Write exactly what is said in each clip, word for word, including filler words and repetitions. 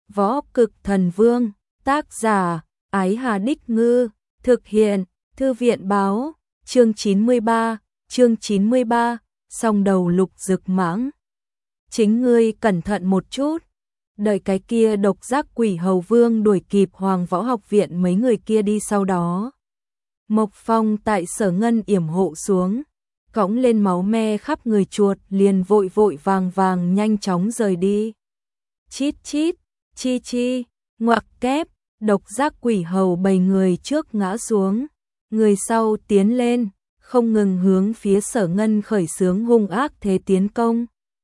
Võ Cực Thần Vương, tác giả, Ái Hà Đích Ngư, thực hiện, Thư viện báo, chương chín mươi ba, chương chín mươi ba, song đầu Lục Dực Mãng. Chính ngươi cẩn thận một chút, đợi cái kia độc giác quỷ hầu vương đuổi kịp Hoàng Võ Học Viện mấy người kia đi sau đó. Mộc Phong tại Sở Ngân yểm hộ xuống, cõng lên máu me khắp người chuột liền vội vội vàng vàng nhanh chóng rời đi. Chít chít, chi chi, ngoặc kép, độc giác quỷ hầu bầy người trước ngã xuống, người sau tiến lên, không ngừng hướng phía Sở Ngân khởi xướng hung ác thế tiến công.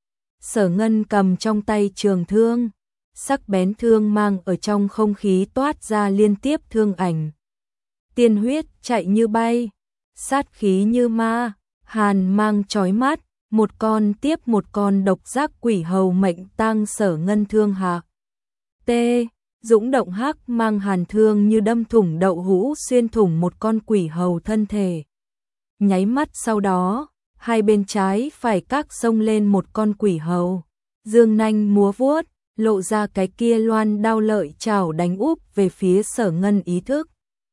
Sở Ngân cầm trong tay trường thương, sắc bén thương mang ở trong không khí toát ra liên tiếp thương ảnh. Tiên huyết chạy như bay, sát khí như ma, hàn mang chói mắt, một con tiếp một con độc giác quỷ hầu mệnh tang Sở Ngân thương hạ. T. Dũng động hắc mang hàn thương như đâm thủng đậu hũ xuyên thủng một con quỷ hầu thân thể. Nháy mắt sau đó, hai bên trái phải các xông lên một con quỷ hầu, dương nanh múa vuốt, lộ ra cái kia loan đao lợi chảo đánh úp về phía Sở Ngân ý thức.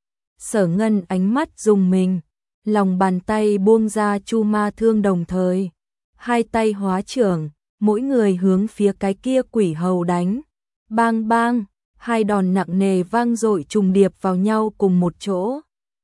Sở Ngân ánh mắt rùng mình, lòng bàn tay buông ra chu ma thương đồng thời, hai tay hóa trưởng, mỗi người hướng phía cái kia quỷ hầu đánh. Bang bang, hai đòn nặng nề vang dội trùng điệp vào nhau cùng một chỗ.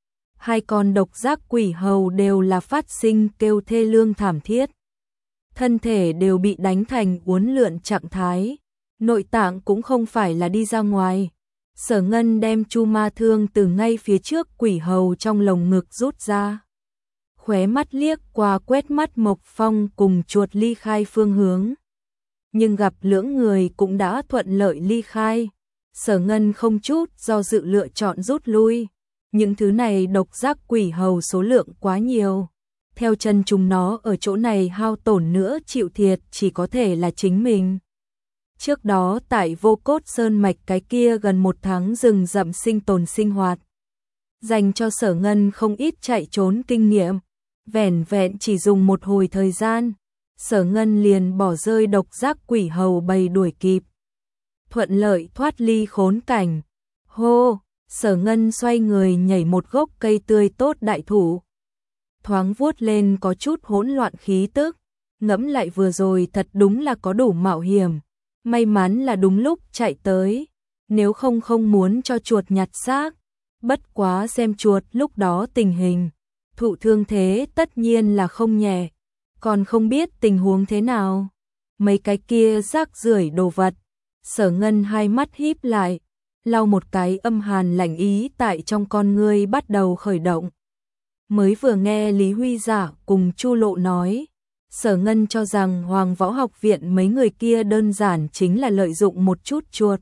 Hai con độc giác quỷ hầu đều là phát sinh kêu thê lương thảm thiết. Thân thể đều bị đánh thành uốn lượn trạng thái, nội tạng cũng không phải là đi ra ngoài. Sở Ngân đem chu ma thương từ ngay phía trước quỷ hầu trong lồng ngực rút ra. Khóe mắt liếc qua quét mắt Mộc Phong cùng chuột ly khai phương hướng. Nhưng gặp lưỡng người cũng đã thuận lợi ly khai. Sở Ngân không chút do dự lựa chọn rút lui. Những thứ này độc giác quỷ hầu số lượng quá nhiều. Theo chân chúng nó ở chỗ này hao tổn nữa chịu thiệt chỉ có thể là chính mình. Trước đó tại Vô Cốt Sơn Mạch cái kia gần một tháng rừng rậm sinh tồn sinh hoạt. Dành cho Sở Ngân không ít chạy trốn kinh nghiệm. Vẻn vẹn chỉ dùng một hồi thời gian. Sở Ngân liền bỏ rơi độc giác quỷ hầu bầy đuổi kịp. Thuận lợi thoát ly khốn cảnh. Hô, Sở Ngân xoay người nhảy một gốc cây tươi tốt đại thụ. Thoáng vuốt lên có chút hỗn loạn khí tức. Ngẫm lại vừa rồi thật đúng là có đủ mạo hiểm. May mắn là đúng lúc chạy tới. Nếu không không muốn cho chuột nhặt xác. Bất quá xem chuột lúc đó tình hình. Thụ thương thế tất nhiên là không nhẹ. Còn không biết tình huống thế nào. Mấy cái kia rác rưởi đồ vật. Sở Ngân hai mắt híp lại, lau một cái âm hàn lạnh ý tại trong con ngươi bắt đầu khởi động. Mới vừa nghe Lý Huy Giả cùng Chu Lộ nói, Sở Ngân cho rằng Hoàng Võ Học Viện mấy người kia đơn giản chính là lợi dụng một chút chuột.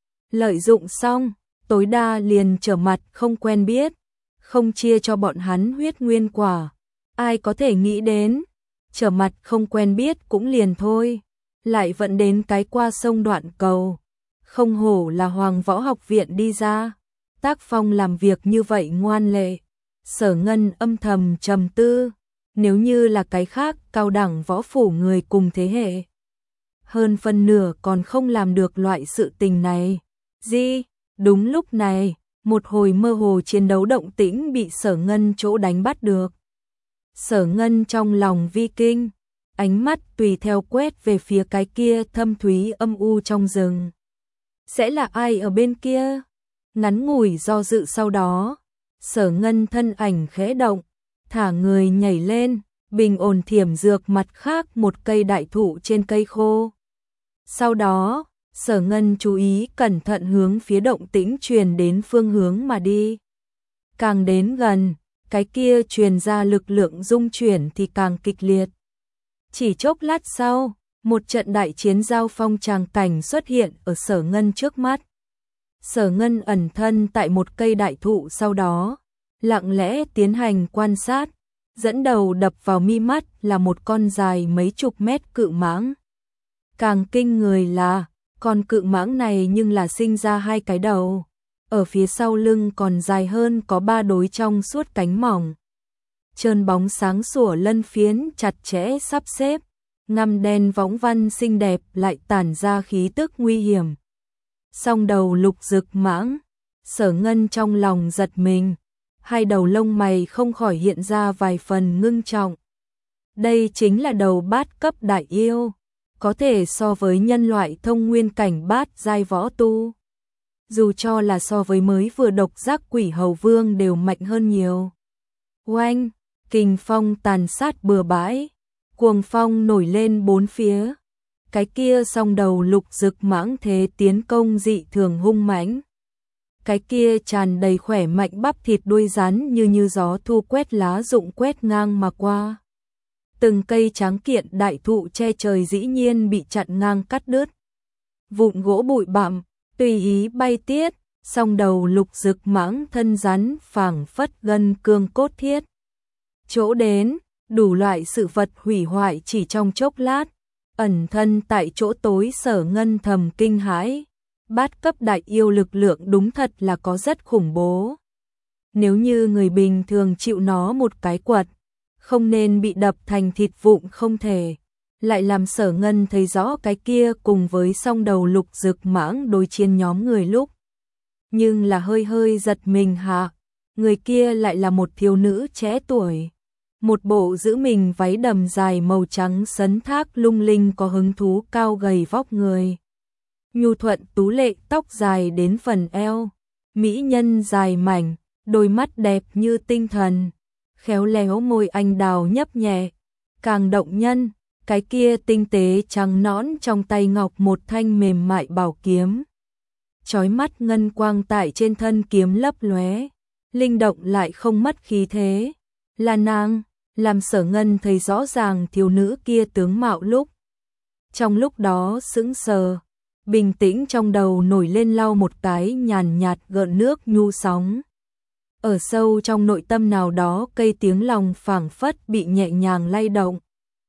Lợi dụng xong, tối đa liền trở mặt không quen biết, không chia cho bọn hắn huyết nguyên quả. Ai có thể nghĩ đến, trở mặt không quen biết cũng liền thôi. Lại vẫn đến cái qua sông đoạn cầu. Không hổ là Hoàng Võ Học Viện đi ra. Tác phong làm việc như vậy ngoan lệ. Sở Ngân âm thầm trầm tư. Nếu như là cái khác cao đẳng võ phủ người cùng thế hệ. Hơn phân nửa còn không làm được loại sự tình này. Gì? Đúng lúc này, một hồi mơ hồ chiến đấu động tĩnh bị Sở Ngân chỗ đánh bắt được. Sở Ngân trong lòng vi kinh. Ánh mắt tùy theo quét về phía cái kia thâm thúy âm u trong rừng. Sẽ là ai ở bên kia? Ngắn ngủi do dự sau đó, Sở Ngân thân ảnh khẽ động, thả người nhảy lên, bình ổn thiểm dược mặt khác một cây đại thụ trên cây khô. Sau đó, Sở Ngân chú ý cẩn thận hướng phía động tĩnh truyền đến phương hướng mà đi. Càng đến gần, cái kia truyền ra lực lượng rung chuyển thì càng kịch liệt. Chỉ chốc lát sau, một trận đại chiến giao phong tràng cảnh xuất hiện ở Sở Ngân trước mắt. Sở Ngân ẩn thân tại một cây đại thụ sau đó, lặng lẽ tiến hành quan sát, dẫn đầu đập vào mi mắt là một con dài mấy chục mét cự mãng. Càng kinh người là, con cự mãng này nhưng là sinh ra hai cái đầu, ở phía sau lưng còn dài hơn có ba đối trong suốt cánh mỏng. Trơn bóng sáng sủa lân phiến chặt chẽ sắp xếp, ngăm đen võng văn xinh đẹp lại tản ra khí tức nguy hiểm. Song đầu Lục Dực Mãng. Sở Ngân trong lòng giật mình, hai đầu lông mày không khỏi hiện ra vài phần ngưng trọng. Đây chính là đầu bát cấp đại yêu, có thể so với nhân loại thông nguyên cảnh bát giai võ tu. Dù cho là so với mới vừa độc giác Quỷ Hầu Vương đều mạnh hơn nhiều. Oanh, kình phong tàn sát bừa bãi, cuồng phong nổi lên bốn phía. Cái kia song đầu Lục Dực Mãng thế tiến công dị thường hung mãnh. Cái kia tràn đầy khỏe mạnh bắp thịt đuôi rắn như như gió thu quét lá rụng quét ngang mà qua. Từng cây tráng kiện đại thụ che trời dĩ nhiên bị chặn ngang cắt đứt. Vụn gỗ bụi bặm, tùy ý bay tiết, song đầu Lục Dực Mãng thân rắn phảng phất gân cương cốt thiết. Chỗ đến, đủ loại sự vật hủy hoại chỉ trong chốc lát, ẩn thân tại chỗ tối Sở Ngân thầm kinh hãi. Bát cấp đại yêu lực lượng đúng thật là có rất khủng bố. Nếu như người bình thường chịu nó một cái quật, không nên bị đập thành thịt vụn không thể. Lại làm Sở Ngân thấy rõ cái kia cùng với song đầu Lục Dực Mãng đối chiến nhóm người lúc. Nhưng là hơi hơi giật mình hạ, người kia lại là một thiếu nữ trẻ tuổi. Một bộ giữ mình váy đầm dài màu trắng sấn thác lung linh có hứng thú cao gầy vóc người. Nhu thuận tú lệ tóc dài đến phần eo, mỹ nhân dài mảnh, đôi mắt đẹp như tinh thần, khéo léo môi anh đào nhấp nhẹ, càng động nhân, cái kia tinh tế trắng nõn trong tay ngọc một thanh mềm mại bảo kiếm. Chói mắt ngân quang tại trên thân kiếm lấp lóe, linh động lại không mất khí thế, là nàng, làm Sở Ngân thấy rõ ràng thiếu nữ kia tướng mạo lúc. Trong lúc đó sững sờ, bình tĩnh trong đầu nổi lên lau một cái nhàn nhạt gợn nước nhu sóng. Ở sâu trong nội tâm nào đó cây tiếng lòng phảng phất bị nhẹ nhàng lay động.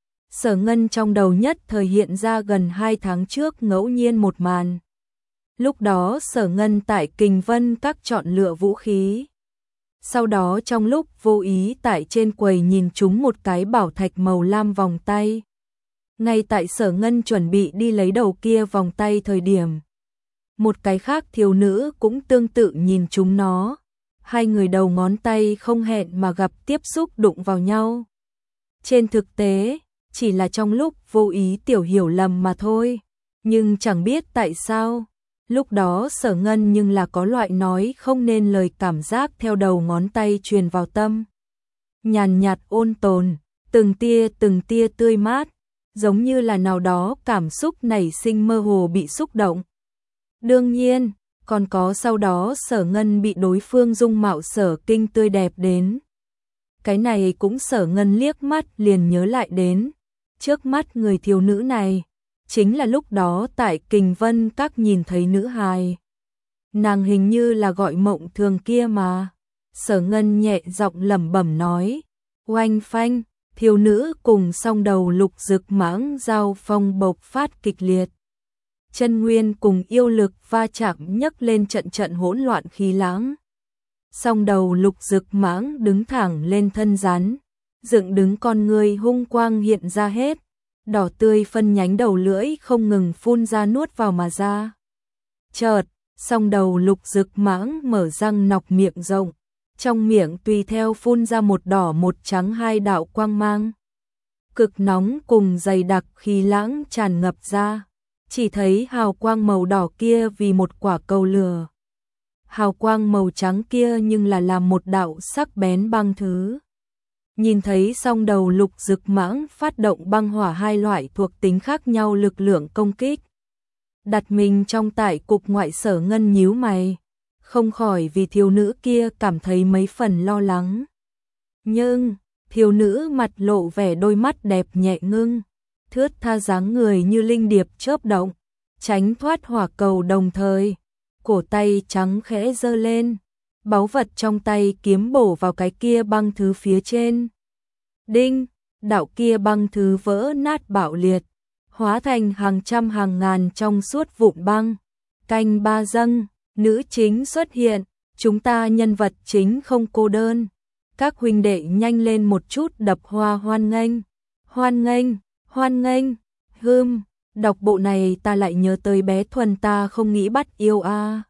Sở Ngân trong đầu nhất thời hiện ra gần hai tháng trước ngẫu nhiên một màn. Lúc đó Sở Ngân tại Kình Vân Các chọn lựa vũ khí. Sau đó trong lúc vô ý tại trên quầy nhìn trúng một cái bảo thạch màu lam vòng tay. Ngay tại Sở Ngân chuẩn bị đi lấy đầu kia vòng tay thời điểm, một cái khác thiếu nữ cũng tương tự nhìn chúng nó. Hai người đầu ngón tay không hẹn mà gặp tiếp xúc đụng vào nhau. Trên thực tế, chỉ là trong lúc vô ý tiểu hiểu lầm mà thôi. Nhưng chẳng biết tại sao, lúc đó Sở Ngân nhưng là có loại nói không nên lời cảm giác theo đầu ngón tay truyền vào tâm. Nhàn nhạt ôn tồn, từng tia từng tia tươi mát, giống như là nào đó cảm xúc nảy sinh mơ hồ bị xúc động. Đương nhiên, còn có sau đó Sở Ngân bị đối phương dung mạo sở kinh tươi đẹp đến. Cái này cũng Sở Ngân liếc mắt liền nhớ lại đến. Trước mắt người thiếu nữ này, chính là lúc đó tại Kình Vân Các nhìn thấy nữ hài. Nàng hình như là gọi Mộng Thường kia mà. Sở Ngân nhẹ giọng lẩm bẩm nói. Oanh phanh, thiếu nữ cùng song đầu Lục Dực Mãng giao phong bộc phát kịch liệt. Chân nguyên cùng yêu lực va chạm nhấc lên trận trận hỗn loạn khí lãng. Song đầu Lục Dực Mãng đứng thẳng lên thân rắn, dựng đứng con người hung quang hiện ra hết, đỏ tươi phân nhánh đầu lưỡi không ngừng phun ra nuốt vào mà ra. Chợt, song đầu Lục Dực Mãng mở răng nọc miệng rộng, trong miệng tùy theo phun ra một đỏ một trắng hai đạo quang mang. Cực nóng cùng dày đặc khí lãng tràn ngập ra. Chỉ thấy hào quang màu đỏ kia vì một quả cầu lửa. Hào quang màu trắng kia nhưng là làm một đạo sắc bén băng thứ. Nhìn thấy song đầu Lục Dực Mãng phát động băng hỏa hai loại thuộc tính khác nhau lực lượng công kích. Đặt mình trong tại cục ngoại Sở Ngân nhíu mày, không khỏi vì thiếu nữ kia cảm thấy mấy phần lo lắng. Nhưng, thiếu nữ mặt lộ vẻ đôi mắt đẹp nhẹ ngưng. Thướt tha dáng người như linh điệp chớp động, tránh thoát hỏa cầu đồng thời, cổ tay trắng khẽ giơ lên, báu vật trong tay kiếm bổ vào cái kia băng thứ phía trên. Đinh, đạo kia băng thứ vỡ nát bạo liệt, hóa thành hàng trăm hàng ngàn trong suốt vụn băng. Canh ba dâng, nữ chính xuất hiện, chúng ta nhân vật chính không cô đơn. Các huynh đệ nhanh lên một chút đập hoa hoan nghênh, hoan nghênh. Hoan nghênh, hươm, Đọc bộ này ta lại nhớ tới bé Thuần ta không nghĩ bắt yêu a.